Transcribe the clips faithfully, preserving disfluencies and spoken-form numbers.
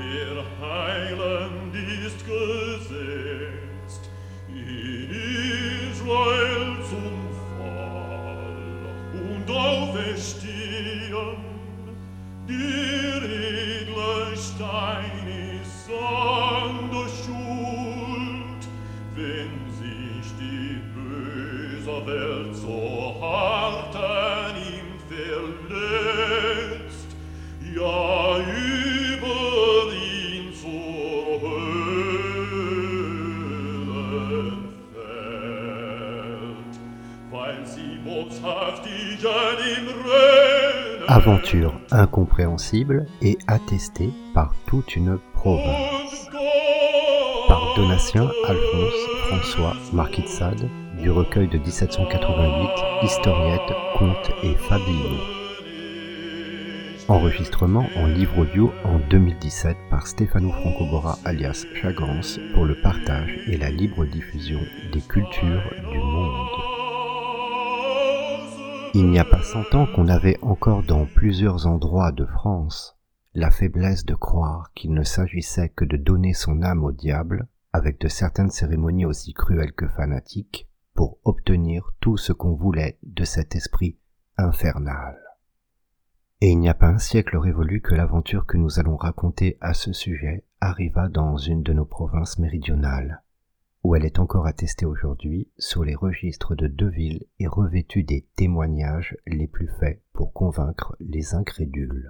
Der Heiland ist gesetzt in Israel zum Fall und Auferstehen. Der edle Stein ist an der Schuld, wenn sich die böse Welt so hart an ihm verletzt, ja über ihn zur Hölle fällt, weil sie boshaftig an ihm rennen. Aventure incompréhensible et attestée par toute une province. Par Donatien Alphonse François Marquis de Sade, du recueil de dix-sept cent quatre-vingt-huit, Historiettes, Contes et Fabliaux. Enregistrement en livre audio en deux mille dix-sept par Stefano Francobora alias Chagance pour le partage et la libre diffusion des cultures du monde. Il n'y a pas cent ans qu'on avait encore dans plusieurs endroits de France la faiblesse de croire qu'il ne s'agissait que de donner son âme au diable, avec de certaines cérémonies aussi cruelles que fanatiques, pour obtenir tout ce qu'on voulait de cet esprit infernal. Et il n'y a pas un siècle révolu que l'aventure que nous allons raconter à ce sujet arriva dans une de nos provinces méridionales, où elle est encore attestée aujourd'hui sur les registres de Deville et revêtue des témoignages les plus faits pour convaincre les incrédules.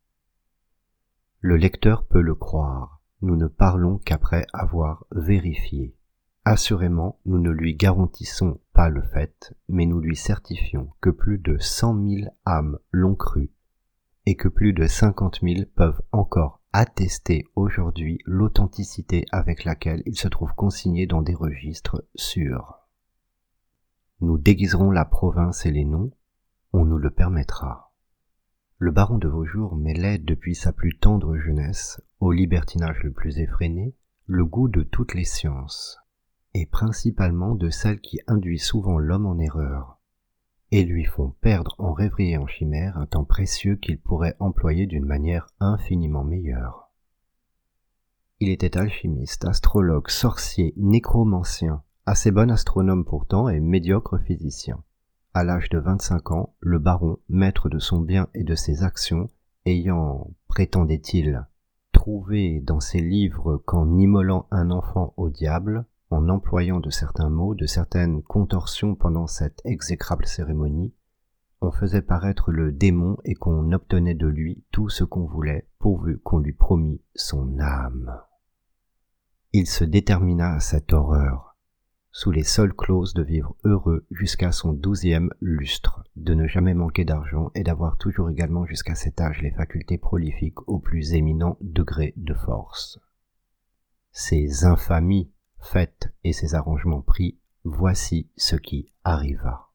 Le lecteur peut le croire, nous ne parlons qu'après avoir vérifié. Assurément, nous ne lui garantissons pas le fait, mais nous lui certifions que plus de cent mille âmes l'ont cru, et que plus de cinquante mille peuvent encore attester aujourd'hui l'authenticité avec laquelle il se trouve consigné dans des registres sûrs. Nous déguiserons la province et les noms, on nous le permettra. Le baron de Vaujours mêlait depuis sa plus tendre jeunesse, au libertinage le plus effréné, le goût de toutes les sciences, et principalement de celles qui induisent souvent l'homme en erreur, et lui font perdre en rêverie et en chimère un temps précieux qu'il pourrait employer d'une manière infiniment meilleure. Il était alchimiste, astrologue, sorcier, nécromancien, assez bon astronome pourtant et médiocre physicien. À l'âge de vingt-cinq ans, le baron, maître de son bien et de ses actions, ayant, prétendait-il, trouvé dans ses livres qu'en immolant un enfant au diable, en employant de certains mots, de certaines contorsions pendant cette exécrable cérémonie, on faisait paraître le démon et qu'on obtenait de lui tout ce qu'on voulait, pourvu qu'on lui promît son âme. Il se détermina à cette horreur, sous les seules clauses de vivre heureux jusqu'à son douzième lustre, de ne jamais manquer d'argent et d'avoir toujours également jusqu'à cet âge les facultés prolifiques au plus éminent degré de force. Ces infamies faites et ces arrangements pris, voici ce qui arriva.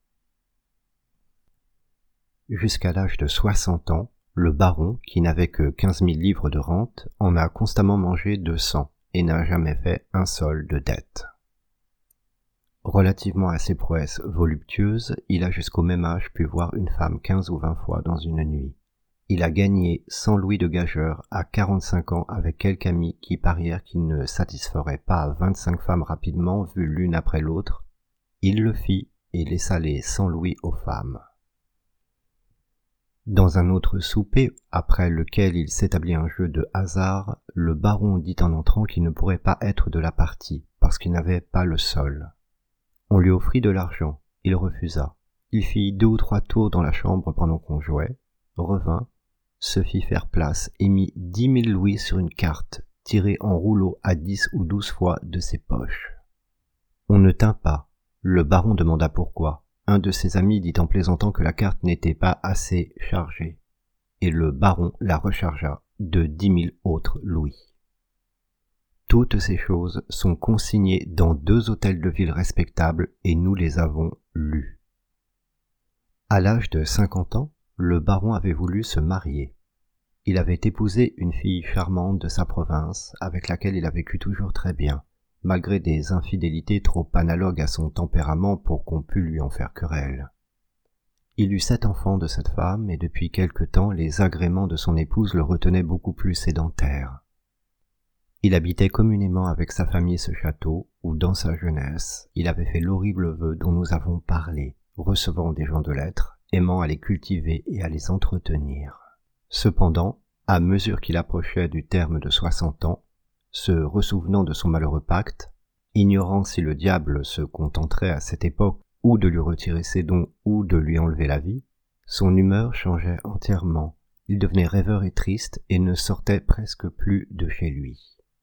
Jusqu'à l'âge de soixante ans, le baron, qui n'avait que quinze mille livres de rente, en a constamment mangé deux cents et n'a jamais fait un sol de dette. Relativement à ses prouesses voluptueuses, il a jusqu'au même âge pu voir une femme quinze ou vingt fois dans une nuit. Il a gagné cent louis de gageur à quarante-cinq ans avec quelques amis qui parièrent qu'il ne satisferait pas vingt-cinq femmes rapidement vues l'une après l'autre. Il le fit et laissa les cent louis aux femmes. Dans un autre souper, après lequel il s'établit un jeu de hasard, le baron dit en entrant qu'il ne pourrait pas être de la partie, parce qu'il n'avait pas le sol. On lui offrit de l'argent, il refusa. Il fit deux ou trois tours dans la chambre pendant qu'on jouait, revint, se fit faire place et mit dix mille louis sur une carte, tirée en rouleau à dix ou douze fois de ses poches. On ne tint pas. Le baron demanda pourquoi. Un de ses amis dit en plaisantant que la carte n'était pas assez chargée, et le baron la rechargea de dix mille autres louis. Toutes ces choses sont consignées dans deux hôtels de ville respectables et nous les avons lues. À l'âge de cinquante ans, le baron avait voulu se marier. Il avait épousé une fille charmante de sa province, avec laquelle il a vécu toujours très bien, malgré des infidélités trop analogues à son tempérament pour qu'on pût lui en faire querelle. Il eut sept enfants de cette femme, et depuis quelque temps les agréments de son épouse le retenaient beaucoup plus sédentaire. Il habitait communément avec sa famille ce château où, dans sa jeunesse, il avait fait l'horrible vœu dont nous avons parlé, recevant des gens de lettres, aimant à les cultiver et à les entretenir. Cependant, à mesure qu'il approchait du terme de soixante ans, se ressouvenant de son malheureux pacte, ignorant si le diable se contenterait à cette époque ou de lui retirer ses dons ou de lui enlever la vie, son humeur changeait entièrement. Il devenait rêveur et triste et ne sortait presque plus de chez lui.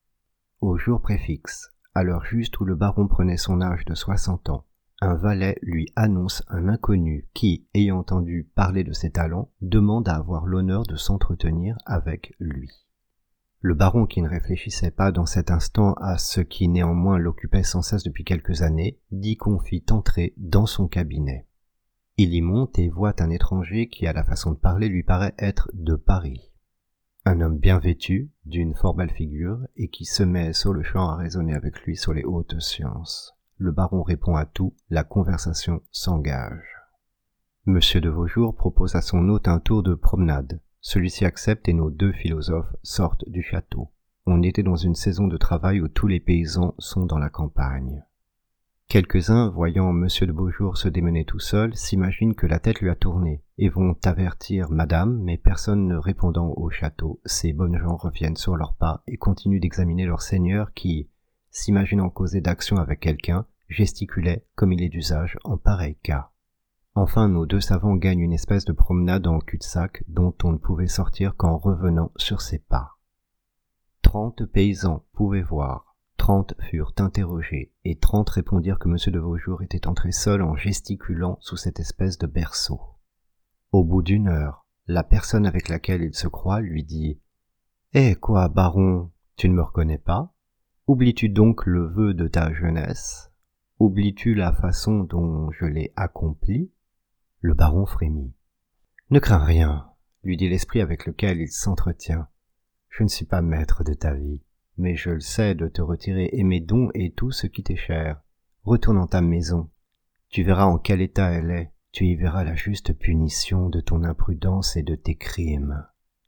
Au jour préfixe, à l'heure juste où le baron prenait son âge de soixante ans, un valet lui annonce un inconnu qui, ayant entendu parler de ses talents, demande à avoir l'honneur de s'entretenir avec lui. Le baron, qui ne réfléchissait pas dans cet instant à ce qui néanmoins l'occupait sans cesse depuis quelques années, dit qu'on fit entrer dans son cabinet. Il y monte et voit un étranger qui, à la façon de parler, lui paraît être de Paris. Un homme bien vêtu, d'une fort belle figure, et qui se met sur le champ à raisonner avec lui sur les hautes sciences. Le baron répond à tout, la conversation s'engage. Monsieur de Vaujour propose à son hôte un tour de promenade. Celui-ci accepte et nos deux philosophes sortent du château. On était dans une saison de travail où tous les paysans sont dans la campagne. Quelques-uns, voyant Monsieur de Beaujour se démener tout seul, s'imaginent que la tête lui a tourné et vont avertir Madame, mais personne ne répondant au château, ces bonnes gens reviennent sur leurs pas et continuent d'examiner leur seigneur qui, s'imaginant causer d'action avec quelqu'un, gesticulait comme il est d'usage en pareil cas. Enfin, nos deux savants gagnent une espèce de promenade en cul-de-sac dont on ne pouvait sortir qu'en revenant sur ses pas. Trente paysans pouvaient voir. Trente furent interrogés, et trente répondirent que Monsieur de Vaujour était entré seul en gesticulant sous cette espèce de berceau. Au bout d'une heure, la personne avec laquelle il se croit lui dit « Eh quoi, baron, tu ne me reconnais pas? Oublies-tu donc le vœu de ta jeunesse? Oublies-tu la façon dont je l'ai accompli ?» Le baron frémit. « Ne crains rien, » lui dit l'esprit avec lequel il s'entretient. « Je ne suis pas maître de ta vie. Mais je le sais de te retirer et mes dons et tout ce qui t'est cher. Retourne en ta maison. Tu verras en quel état elle est. Tu y verras la juste punition de ton imprudence et de tes crimes.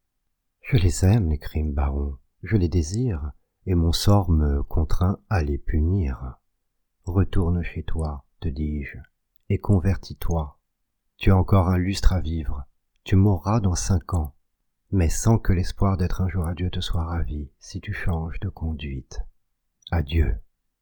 Je les aime, les crimes, baron. Je les désire, et mon sort me contraint à les punir. Retourne chez toi, te dis-je, et convertis-toi. Tu as encore un lustre à vivre. Tu mourras dans cinq ans. Mais sans que l'espoir d'être un jour à Dieu te soit ravi, si tu changes de conduite. Adieu. »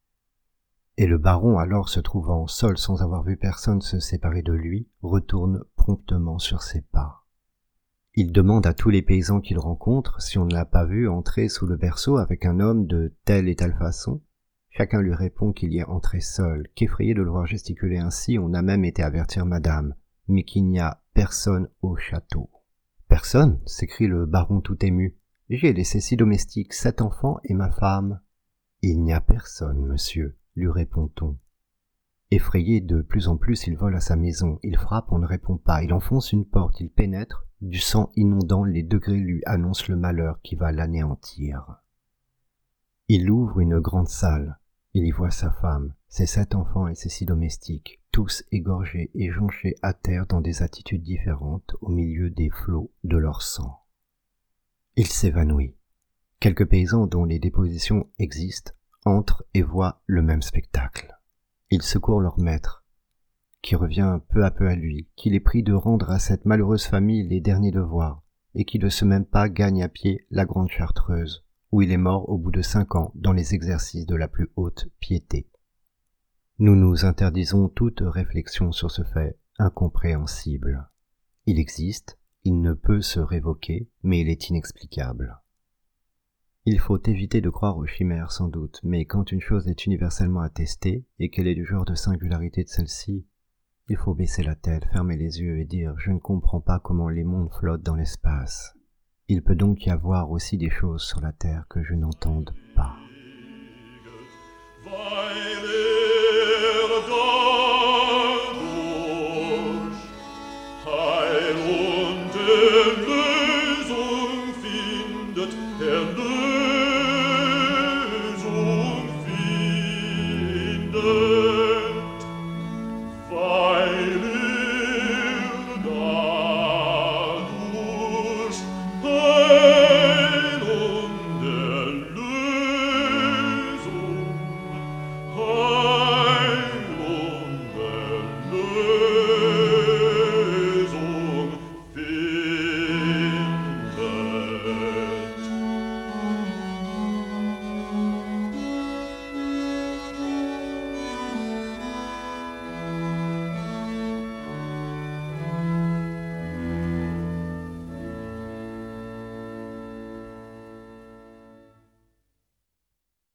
Et le baron, alors se trouvant seul sans avoir vu personne se séparer de lui, retourne promptement sur ses pas. Il demande à tous les paysans qu'il rencontre si on ne l'a pas vu entrer sous le berceau avec un homme de telle et telle façon. Chacun lui répond qu'il y est entré seul, qu'effrayé de le voir gesticuler ainsi, on a même été avertir madame, mais qu'il n'y a personne au château. « Personne » s'écrie le baron tout ému. « J'ai laissé six domestiques, sept enfants et ma femme. »« Il n'y a personne, monsieur, » lui répond-on. Effrayé de plus en plus, il vole à sa maison, il frappe, on ne répond pas, il enfonce une porte, il pénètre, du sang inondant les degrés lui annonce le malheur qui va l'anéantir. Il ouvre une grande salle, il y voit sa femme, ses sept enfants et ses six domestiques, tous égorgés et jonchés à terre dans des attitudes différentes au milieu des flots de leur sang. Il s'évanouit. Quelques paysans dont les dépositions existent entrent et voient le même spectacle. Ils secourent leur maître, qui revient peu à peu à lui, qui les prie de rendre à cette malheureuse famille les derniers devoirs, et qui de ce même pas gagne à pied la Grande Chartreuse, où il est mort au bout de cinq ans dans les exercices de la plus haute piété. Nous nous interdisons toute réflexion sur ce fait incompréhensible. Il existe, il ne peut se révoquer, mais il est inexplicable. Il faut éviter de croire aux chimères sans doute, mais quand une chose est universellement attestée, et qu'elle est du genre de singularité de celle-ci, il faut baisser la tête, fermer les yeux et dire « Je ne comprends pas comment les mondes flottent dans l'espace. Il peut donc y avoir aussi des choses sur la terre que je n'entende pas. » Le